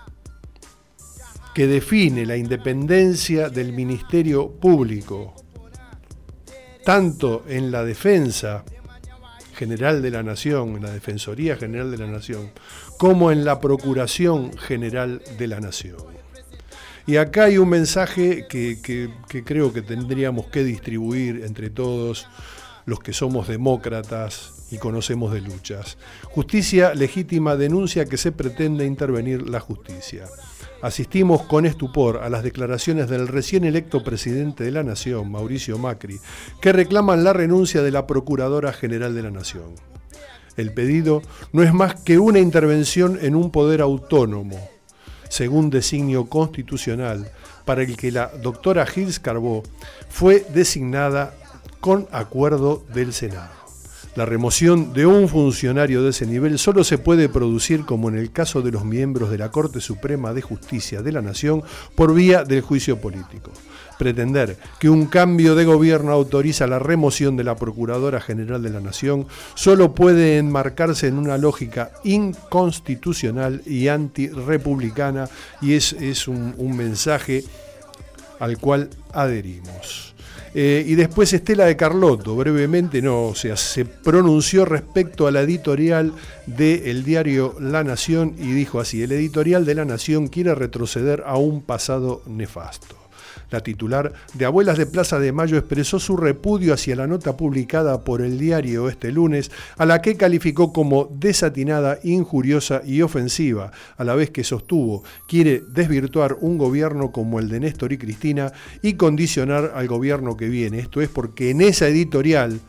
Speaker 1: que define la independencia del Ministerio Público, tanto en la Defensa General de la Nación, en la Defensoría General de la Nación, como en la Procuración General de la Nación. Y acá hay un mensaje que creo que tendríamos que distribuir entre todos los que somos demócratas y conocemos de luchas. Justicia legítima denuncia que se pretende intervenir la justicia. Asistimos con estupor a las declaraciones del recién electo presidente de la Nación, Mauricio Macri, que reclaman la renuncia de la Procuradora General de la Nación. El pedido no es más que una intervención en un poder autónomo, según designio constitucional, para el que la doctora Gils Carbó fue designada con acuerdo del Senado. La remoción de un funcionario de ese nivel solo se puede producir, como en el caso de los miembros de la Corte Suprema de Justicia de la Nación, por vía del juicio político. Pretender que un cambio de gobierno autoriza la remoción de la Procuradora General de la Nación solo puede enmarcarse en una lógica inconstitucional y antirrepublicana, y es un mensaje al cual adherimos. Y después Estela de Carlotto, brevemente, se pronunció respecto a la editorial del diario La Nación y dijo así: el editorial de La Nación quiere retroceder a un pasado nefasto. La titular de Abuelas de Plaza de Mayo expresó su repudio hacia la nota publicada por el diario este lunes, a la que calificó como desatinada, injuriosa y ofensiva, a la vez que sostuvo quiere desvirtuar un gobierno como el de Néstor y Cristina y condicionar al gobierno que viene. Esto es porque en esa editorial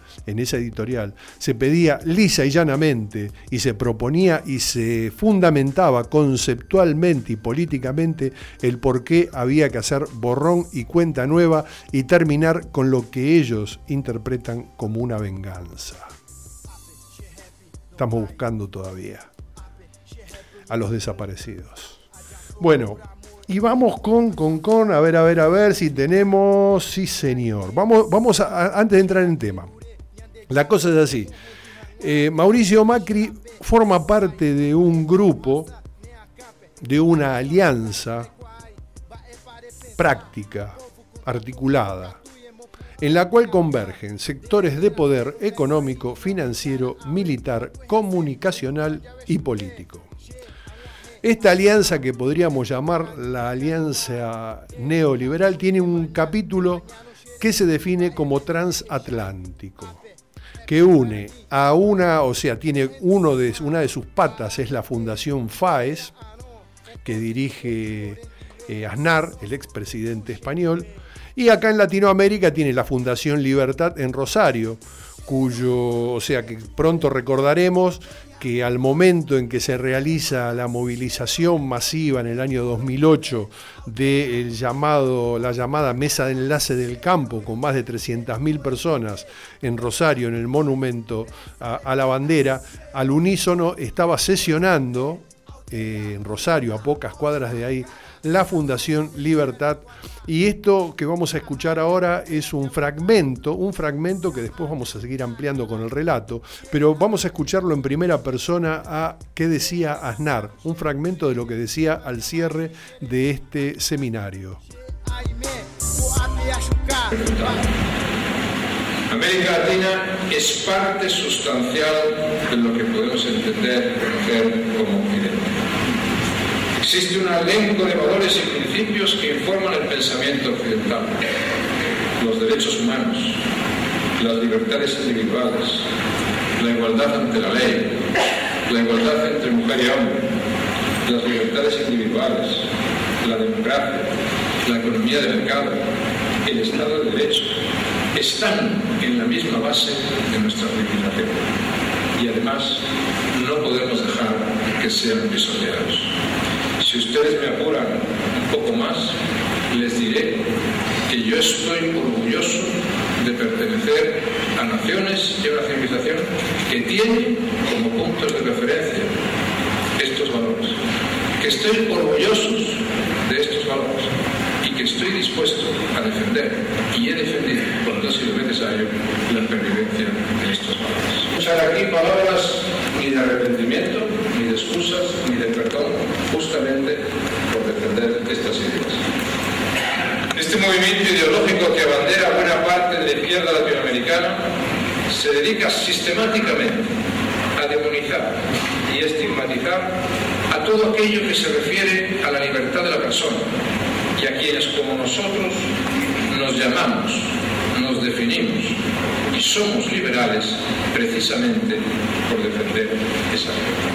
Speaker 1: se pedía lisa y llanamente y se proponía y se fundamentaba conceptualmente y políticamente el por qué había que hacer borrón y cuenta nueva y terminar con lo que ellos interpretan como una venganza. Estamos buscando todavía a los desaparecidos. Bueno, y vamos con a ver si tenemos, sí señor. Vamos a, antes de entrar en tema. La cosa es así. Mauricio Macri forma parte de un grupo, de una alianza práctica, articulada, en la cual convergen sectores de poder económico, financiero, militar, comunicacional y político. Esta alianza, que podríamos llamar la alianza neoliberal, tiene un capítulo que se define como transatlántico, que une a tiene una de sus patas es la Fundación FAES, que dirige Aznar, el expresidente español, y acá en Latinoamérica tiene la Fundación Libertad en Rosario, que pronto recordaremos que al momento en que se realiza la movilización masiva en el año 2008 de la llamada Mesa de Enlace del Campo, con más de 300.000 personas en Rosario, en el monumento a la bandera, al unísono estaba sesionando en Rosario, a pocas cuadras de ahí, la Fundación Libertad. Y esto que vamos a escuchar ahora es un fragmento que después vamos a seguir ampliando con el relato, pero vamos a escucharlo en primera persona a qué decía Aznar, un fragmento de lo que decía al cierre de este seminario.
Speaker 12: América Latina es parte sustancial de lo que podemos entender y conocer como Occidente. Existe un elenco de valores y principios que informan el pensamiento occidental: los derechos humanos, las libertades individuales, la igualdad ante la ley, la igualdad entre mujer y hombre, las libertades individuales, la democracia, la economía de mercado, el Estado de Derecho, están en la misma base de nuestra civilización y además no podemos dejar que sean pisoteados. Si ustedes me apuran un poco más, les diré que yo estoy orgulloso de pertenecer a naciones y a una civilización que tiene como puntos de referencia estos valores, que estoy orgulloso de estos valores y que estoy dispuesto a defender, y he defendido cuando ha sido necesario, la pervivencia de estos valores. Usar aquí palabras ni de arrepentimiento, ni de excusas, ni de perdón, justamente por defender estas ideas. Este movimiento ideológico que abandera buena parte de la izquierda latinoamericana se dedica sistemáticamente a demonizar y estigmatizar a todo aquello que se refiere a la libertad de la persona y a quienes, como nosotros, nos llamamos, nos definimos y somos liberales precisamente por defender esa libertad.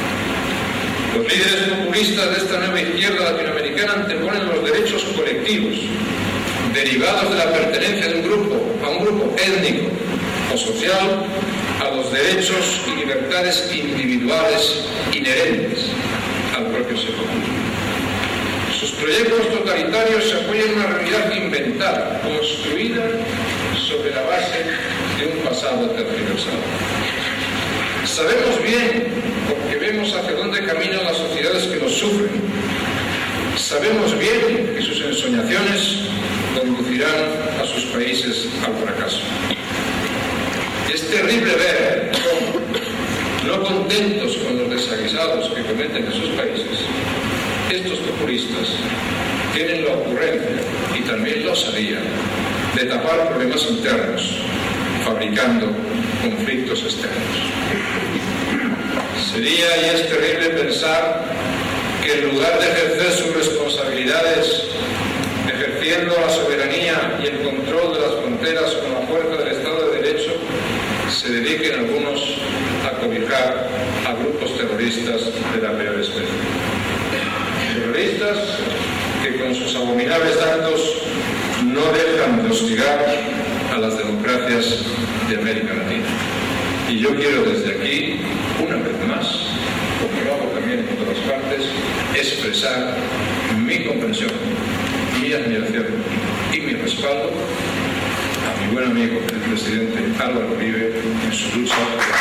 Speaker 12: Los líderes populistas de esta nueva izquierda latinoamericana anteponen los derechos colectivos derivados de la pertenencia de a un grupo étnico o social a los derechos y libertades individuales inherentes al propio ser humano. Sus proyectos totalitarios se apoyan en una realidad inventada, construida sobre la base de un pasado tergiversado. Sabemos bien, porque vemos hacia dónde caminan las sociedades que los sufren. Sabemos bien que sus ensoñaciones conducirán a sus países al fracaso. Es terrible ver cómo, no contentos con los desaguisados que cometen en sus países, estos populistas tienen la ocurrencia y también la osadía de tapar problemas internos, fabricando conflictos externos. Sería y es terrible pensar que en lugar de ejercer sus responsabilidades, ejerciendo la soberanía y el control de las fronteras con la fuerza del Estado de Derecho, se dediquen algunos a cobijar a grupos terroristas de la peor especie. Terroristas que con sus abominables actos no dejan de hostigar a las democracias de América Latina. Y yo quiero desde aquí, una vez más, como lo hago también en otras partes, expresar mi comprensión, mi admiración y mi respaldo a mi buen amigo, el presidente Álvaro Uribe, en su lucha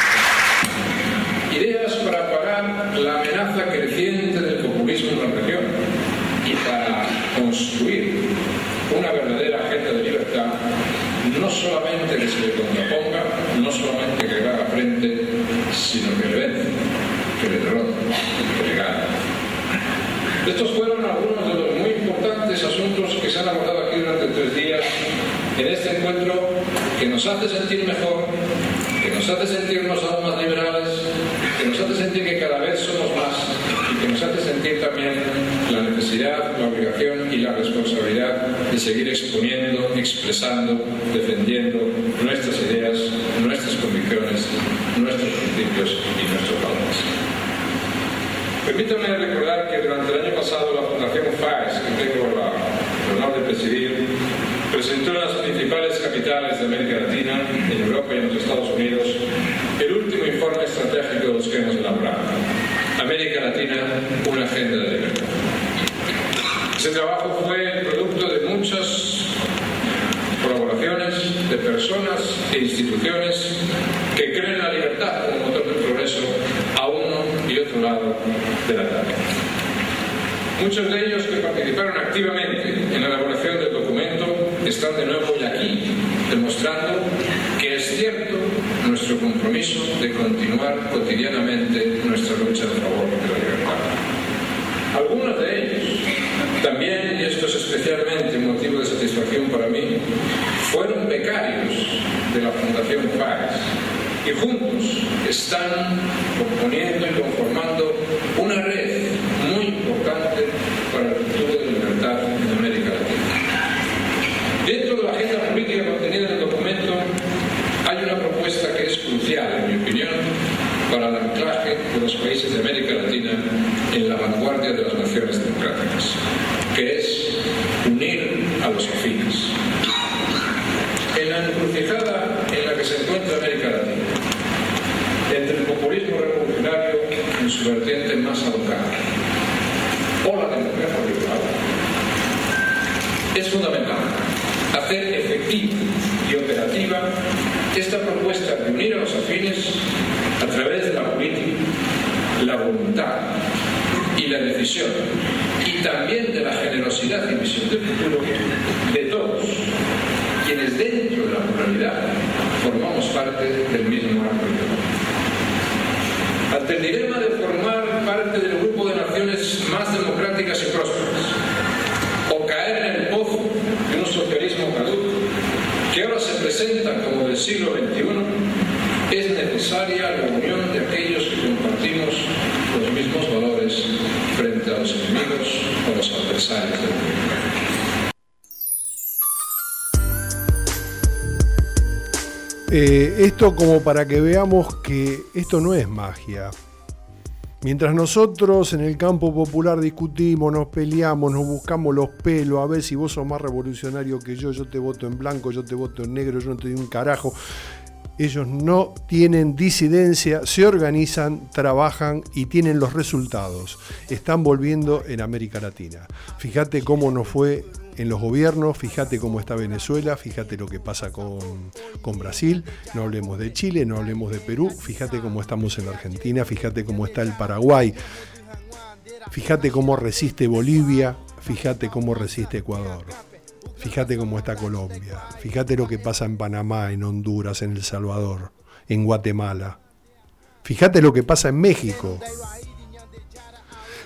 Speaker 12: por ideas para apagar la amenaza creciente del populismo en la región y para construir una verdadera agenda de libertad, no solamente que se le contraponga, no solamente que le haga frente, sino que le vence, que le derrota, que le gane. Estos fueron algunos de los muy importantes asuntos que se han abordado aquí durante 3 días en este encuentro que nos hace sentir mejor, que nos hace sentirnos aún más liberales, que nos hace sentir que cada vez somos más y que nos hace sentir también la necesidad, la obligación y la responsabilidad de seguir exponiendo, expresando, defendiendo nuestras ideas, nuestras convicciones, nuestros principios y nuestros valores. Permítanme recordar que durante el año pasado la Fundación FAES, que tengo el honor de presidir, presentó en las principales capitales de América Latina, en Europa y en los Estados Unidos, el último informe estratégico de los que hemos elaborado. América Latina, una agenda de libertad. Ese trabajo fue el producto de muchas colaboraciones de personas e instituciones que creen en la libertad como motor del progreso a uno y otro lado de la tabla. Muchos de ellos que participaron activamente en la elaboración del documento están de nuevo hoy aquí, demostrando que es cierto nuestro compromiso de continuar cotidianamente nuestra lucha a favor de la libertad. Algunos de ellos también, y esto es especialmente un motivo de satisfacción para mí, fueron becarios de la Fundación FAES y juntos están componiendo y conformando una red muy importante para el futuro de la libertad en América Latina. Dentro de la agenda política contenida en el documento hay una propuesta que es crucial, en mi opinión, para el anclaje de los países de América Latina en la vanguardia de las naciones democráticas, que es unir a los afines. En la encrucijada en la que se encuentra América Latina, entre el populismo revolucionario en su vertiente más alocada o la democracia liberal, es fundamental hacer efectiva y operativa esta propuesta de unir a los afines a través de la política, la voluntad y la decisión, y también de la generosidad y visión del futuro de todos quienes dentro de la pluralidad formamos parte del mismo arco ideológico. Ante el dilema de formar parte del grupo de naciones más democráticas y prósperas o caer en el pozo de un socialismo caduco que ahora se presenta como del siglo XXI, es necesaria la unión de aquellos que compartimos los mismos valores frente a los enemigos o los adversarios del mundo.
Speaker 1: Esto como para que veamos que esto no es magia. Mientras nosotros en el campo popular discutimos, nos peleamos, nos buscamos los pelos, a ver si vos sos más revolucionario que yo te voto en blanco, yo te voto en negro, yo no te doy un carajo. Ellos no tienen disidencia, se organizan, trabajan y tienen los resultados. Están volviendo en América Latina. Fíjate cómo nos fue en los gobiernos, fíjate cómo está Venezuela, fíjate lo que pasa con Brasil, no hablemos de Chile, no hablemos de Perú, fíjate cómo estamos en la Argentina, fíjate cómo está el Paraguay, fíjate cómo resiste Bolivia, fíjate cómo resiste Ecuador. Fíjate cómo está Colombia, fíjate lo que pasa en Panamá, en Honduras, en El Salvador, en Guatemala. Fíjate lo que pasa en México.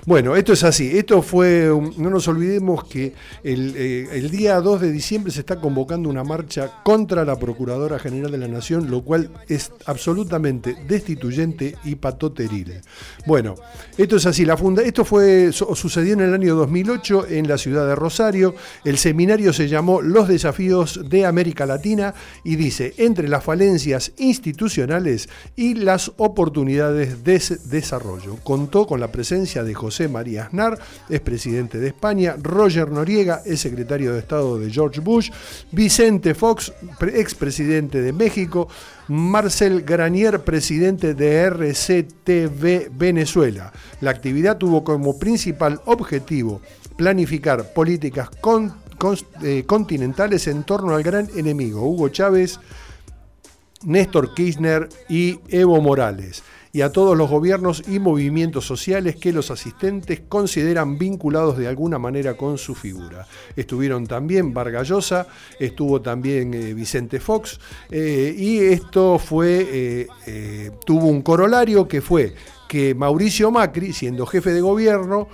Speaker 1: Bueno, esto es así. Esto fue, no nos olvidemos que el día 2 de diciembre se está convocando una marcha contra la Procuradora General de la Nación, lo cual es absolutamente destituyente y patoteril. Bueno, esto es así. Esto sucedió en el año 2008 en la ciudad de Rosario. El seminario se llamó Los desafíos de América Latina y dice, entre las falencias institucionales y las oportunidades de desarrollo. Contó con la presencia de José María Aznar, expresidente de España, Roger Noriega, exsecretario de Estado de George Bush, Vicente Fox, expresidente de México, Marcel Granier, presidente de RCTV Venezuela. La actividad tuvo como principal objetivo planificar políticas continentales en torno al gran enemigo, Hugo Chávez, Néstor Kirchner y Evo Morales, y a todos los gobiernos y movimientos sociales que los asistentes consideran vinculados de alguna manera con su figura. Estuvieron también Vargas Llosa, estuvo también Vicente Fox, y esto tuvo un corolario que fue que Mauricio Macri, siendo jefe de gobierno,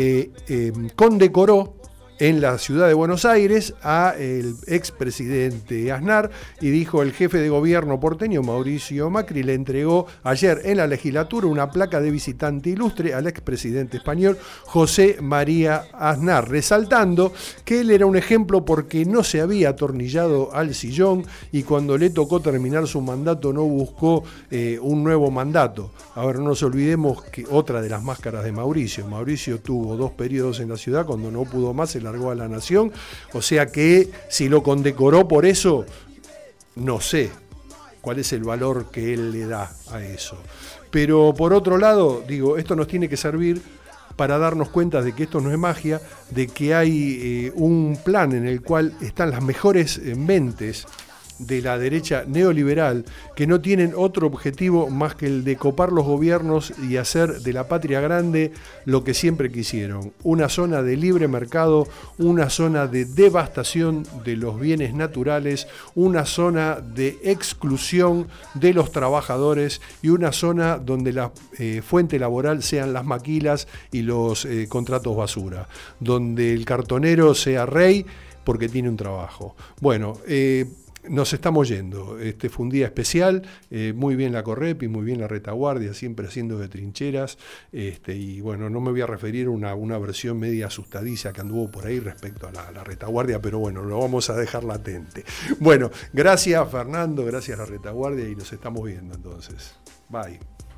Speaker 1: condecoró en la ciudad de Buenos Aires a el expresidente Aznar, y dijo: el jefe de gobierno porteño Mauricio Macri le entregó ayer en la legislatura una placa de visitante ilustre al expresidente español José María Aznar, resaltando que él era un ejemplo porque no se había atornillado al sillón y cuando le tocó terminar su mandato no buscó un nuevo mandato. Ahora no nos olvidemos que otra de las máscaras de Mauricio tuvo 2 periodos en la ciudad, cuando no pudo más se largó a la nación, o sea que si lo condecoró por eso, no sé cuál es el valor que él le da a eso. Pero por otro lado, digo, esto nos tiene que servir para darnos cuenta de que esto no es magia, de que hay un plan en el cual están las mejores mentes de la derecha neoliberal, que no tienen otro objetivo más que el de copar los gobiernos y hacer de la patria grande lo que siempre quisieron: una zona de libre mercado, una zona de devastación de los bienes naturales, una zona de exclusión de los trabajadores y una zona donde la fuente laboral sean las maquilas y los contratos basura, donde el cartonero sea rey porque tiene un trabajo. Bueno, nos estamos yendo. Este fue un día especial, muy bien la Correpi, muy bien la retaguardia, siempre haciendo de trincheras, y bueno, no me voy a referir a una versión media asustadiza que anduvo por ahí respecto a la retaguardia, pero bueno, lo vamos a dejar latente. Bueno, gracias Fernando, gracias a la retaguardia y nos estamos viendo entonces. Bye.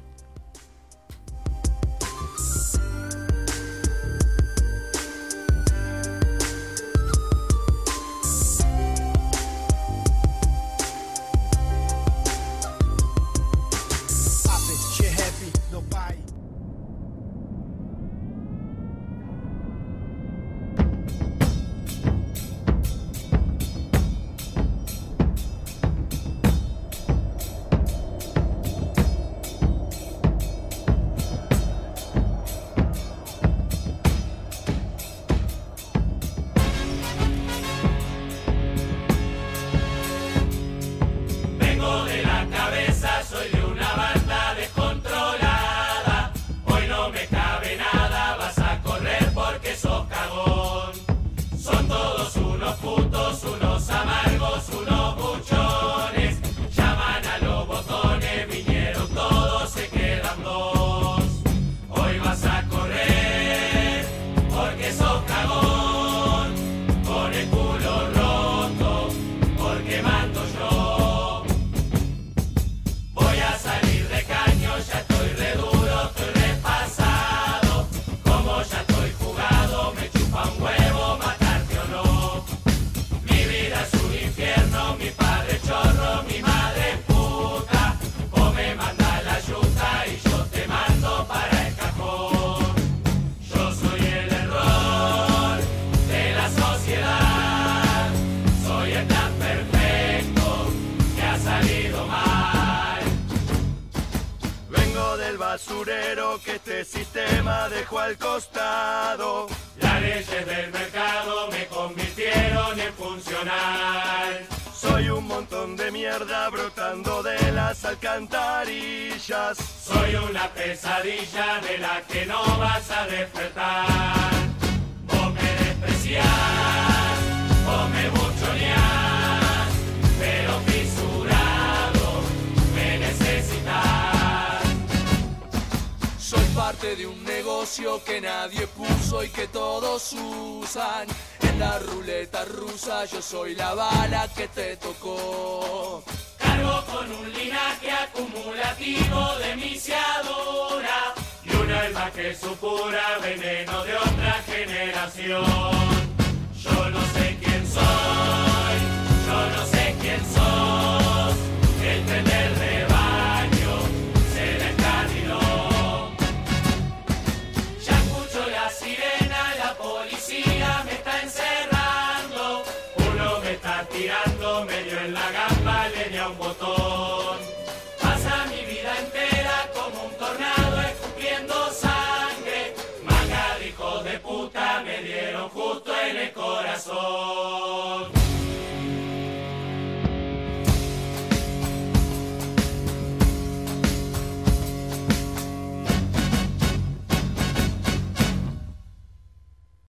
Speaker 13: Que este sistema dejó al costado.
Speaker 14: Las leyes del mercado me convirtieron en funcional.
Speaker 13: Soy un montón de mierda brotando de las alcantarillas.
Speaker 14: Soy una pesadilla de la que no vas a despertar. Vos me despreciás, vos me buchoneás, pero fisurado me necesitas.
Speaker 15: Soy parte de un negocio que nadie puso y que todos usan. En la ruleta rusa yo soy la bala que te tocó.
Speaker 14: Cargo con un linaje acumulativo de misiadura y un alma que supura veneno de otra generación.